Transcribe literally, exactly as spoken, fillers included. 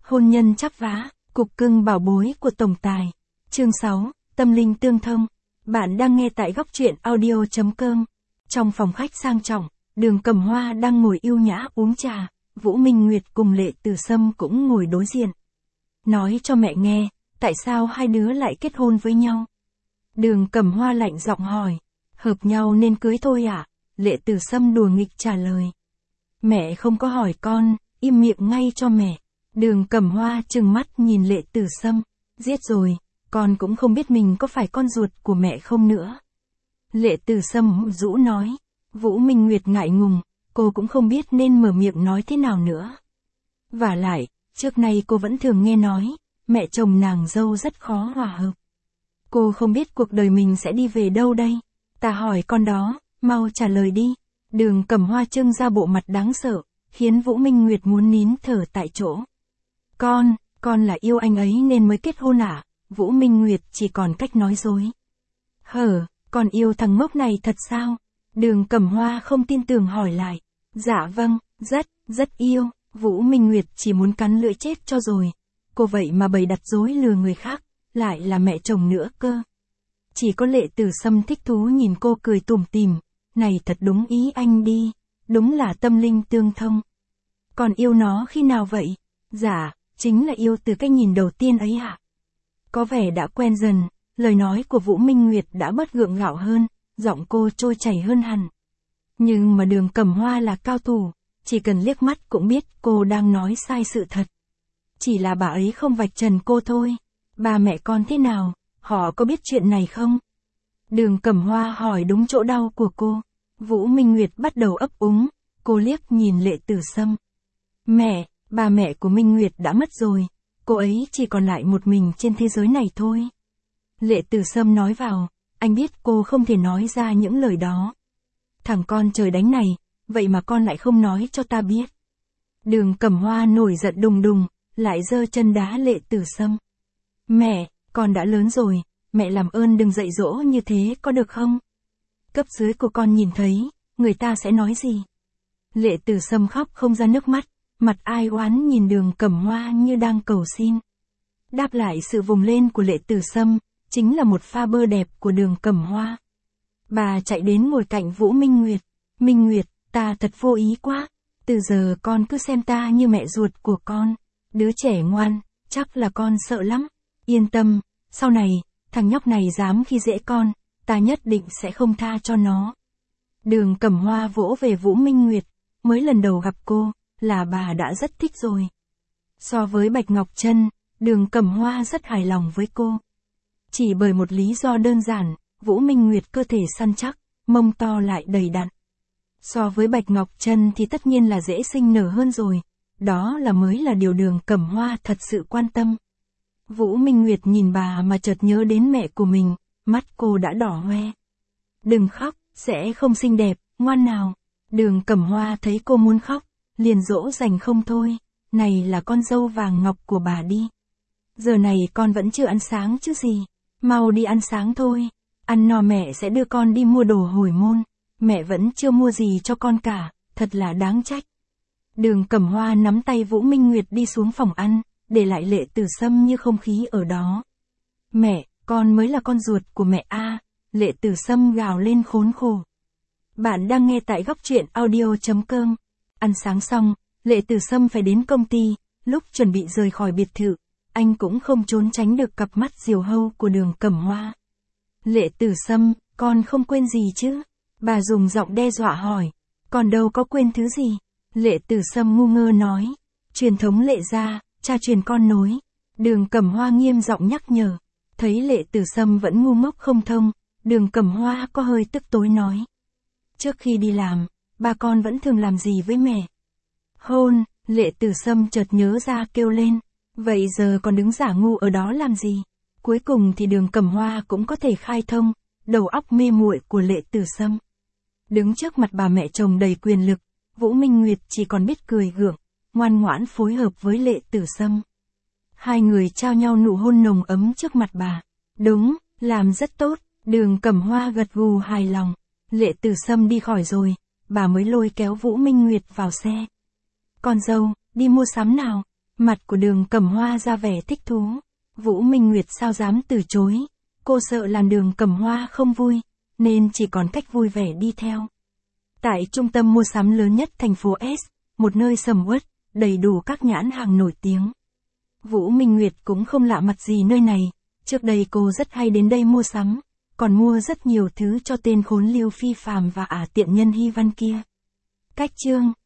Hôn nhân chắp vá, cục cưng bảo bối của tổng tài. Chương sáu, tâm linh tương thông. Bạn đang nghe tại góc truyện audio chấm com. Trong phòng khách sang trọng, Đường Cẩm Hoa đang ngồi yêu nhã uống trà, Vũ Minh Nguyệt cùng Lệ Tử Sâm cũng ngồi đối diện. Nói cho mẹ nghe, tại sao hai đứa lại kết hôn với nhau? Đường Cẩm Hoa lạnh giọng hỏi. Hợp nhau nên cưới thôi ạ? À? Lệ Tử Sâm đùa nghịch trả lời. Mẹ không có hỏi con, im miệng ngay cho mẹ. Đường Cẩm Hoa trừng mắt nhìn Lệ Tử Sâm. Giết rồi, con cũng không biết mình có phải con ruột của mẹ không nữa. Lệ Tử Sâm rũ nói. Vũ Minh Nguyệt ngại ngùng, cô cũng không biết nên mở miệng nói thế nào nữa. Vả lại, trước nay cô vẫn thường nghe nói, mẹ chồng nàng dâu rất khó hòa hợp. Cô không biết cuộc đời mình sẽ đi về đâu đây. Ta hỏi con đó, mau trả lời đi. Đường Cẩm Hoa trưng ra bộ mặt đáng sợ, khiến Vũ Minh Nguyệt muốn nín thở tại chỗ. Con, con là yêu anh ấy nên mới kết hôn à? Vũ Minh Nguyệt chỉ còn cách nói dối. Hở, con yêu thằng ngốc này thật sao? Đường Cẩm Hoa không tin tưởng hỏi lại. Dạ vâng, rất, rất yêu. Vũ Minh Nguyệt chỉ muốn cắn lưỡi chết cho rồi. Cô vậy mà bày đặt dối lừa người khác, lại là mẹ chồng nữa cơ. Chỉ có Lệ Tử Sâm thích thú nhìn cô cười tủm tỉm. Này thật đúng ý anh đi, đúng là tâm linh tương thông. Còn yêu nó khi nào vậy? Dạ, chính là yêu từ cái nhìn đầu tiên ấy ạ. Có vẻ đã quen dần, lời nói của Vũ Minh Nguyệt đã bớt gượng gạo hơn, giọng cô trôi chảy hơn hẳn. Nhưng mà Đường Cẩm Hoa là cao thủ, chỉ cần liếc mắt cũng biết cô đang nói sai sự thật. Chỉ là bà ấy không vạch trần cô thôi. Ba mẹ con thế nào, họ có biết chuyện này không? Đường Cẩm Hoa hỏi đúng chỗ đau của cô. Vũ Minh Nguyệt bắt đầu ấp úng, cô liếc nhìn Lệ Tử Sâm. Mẹ, ba mẹ của Minh Nguyệt đã mất rồi, cô ấy chỉ còn lại một mình trên thế giới này thôi. Lệ Tử Sâm nói vào, anh biết cô không thể nói ra những lời đó. Thằng con trời đánh này, vậy mà con lại không nói cho ta biết. Đường Cẩm Hoa nổi giận đùng đùng, lại giơ chân đá Lệ Tử Sâm. Mẹ, con đã lớn rồi, mẹ làm ơn đừng dạy dỗ như thế có được không? Cấp dưới của con nhìn thấy, người ta sẽ nói gì? Lệ Tử Sâm khóc không ra nước mắt, mặt ai oán nhìn Đường Cẩm Hoa như đang cầu xin. Đáp lại sự vùng lên của Lệ Tử Sâm, chính là một pha bơ đẹp của Đường Cẩm Hoa. Bà chạy đến ngồi cạnh Vũ Minh Nguyệt. Minh Nguyệt, ta thật vô ý quá, từ giờ con cứ xem ta như mẹ ruột của con. Đứa trẻ ngoan, chắc là con sợ lắm. Yên tâm, sau này, thằng nhóc này dám khi dễ con, ta nhất định sẽ không tha cho nó. Đường Cẩm Hoa vỗ về Vũ Minh Nguyệt, mới lần đầu gặp cô, là bà đã rất thích rồi. So với Bạch Ngọc Trân, Đường Cẩm Hoa rất hài lòng với cô. Chỉ bởi một lý do đơn giản, Vũ Minh Nguyệt cơ thể săn chắc, mông to lại đầy đặn. So với Bạch Ngọc Trân thì tất nhiên là dễ sinh nở hơn rồi, đó là mới là điều Đường Cẩm Hoa thật sự quan tâm. Vũ Minh Nguyệt nhìn bà mà chợt nhớ đến mẹ của mình, mắt cô đã đỏ hoe. Đừng khóc, sẽ không xinh đẹp, ngoan nào. Đường Cẩm Hoa thấy cô muốn khóc, liền dỗ dành không thôi. Này là con dâu vàng ngọc của bà đi. Giờ này con vẫn chưa ăn sáng chứ gì. Mau đi ăn sáng thôi. Ăn no mẹ sẽ đưa con đi mua đồ hồi môn. Mẹ vẫn chưa mua gì cho con cả, thật là đáng trách. Đường Cẩm Hoa nắm tay Vũ Minh Nguyệt đi xuống phòng ăn, để lại Lệ Tử Sâm như không khí ở đó. Mẹ, con mới là con ruột của mẹ a. À, Lệ Tử Sâm gào lên khốn khổ. Bạn đang nghe tại góc truyện audio chấm com. Ăn sáng xong, Lệ Tử Sâm phải đến công ty, lúc chuẩn bị rời khỏi biệt thự, anh cũng không trốn tránh được cặp mắt diều hâu của Đường Cẩm Hoa. Lệ Tử Sâm, con không quên gì chứ? Bà dùng giọng đe dọa hỏi. Còn đâu có quên thứ gì? Lệ Tử Sâm ngu ngơ nói. Truyền thống Lệ gia, cha truyền con nối. Đường Cẩm Hoa nghiêm giọng nhắc nhở. Thấy Lệ Tử Sâm vẫn ngu ngốc không thông, Đường Cẩm Hoa có hơi tức tối nói. Trước khi đi làm, ba con vẫn thường làm gì với mẹ? Hôn, Lệ Tử Sâm chợt nhớ ra kêu lên. Vậy giờ còn đứng giả ngu ở đó làm gì? Cuối cùng thì Đường Cẩm Hoa cũng có thể khai thông, đầu óc mê muội của Lệ Tử Sâm. Đứng trước mặt bà mẹ chồng đầy quyền lực, Vũ Minh Nguyệt chỉ còn biết cười gượng, ngoan ngoãn phối hợp với Lệ Tử Sâm. Hai người trao nhau nụ hôn nồng ấm trước mặt bà. Đúng, làm rất tốt, Đường Cẩm Hoa gật gù hài lòng. Lệ Tử Sâm đi khỏi rồi, bà mới lôi kéo Vũ Minh Nguyệt vào xe. Con dâu, đi mua sắm nào. Mặt của Đường Cẩm Hoa ra vẻ thích thú. Vũ Minh Nguyệt sao dám từ chối. Cô sợ làm Đường Cẩm Hoa không vui, nên chỉ còn cách vui vẻ đi theo. Tại trung tâm mua sắm lớn nhất thành phố S, một nơi sầm uất, đầy đủ các nhãn hàng nổi tiếng. Vũ Minh Nguyệt cũng không lạ mặt gì nơi này, trước đây cô rất hay đến đây mua sắm, còn mua rất nhiều thứ cho tên khốn Lưu Phi Phàm và ả tiện nhân Hy Văn kia. Cách chương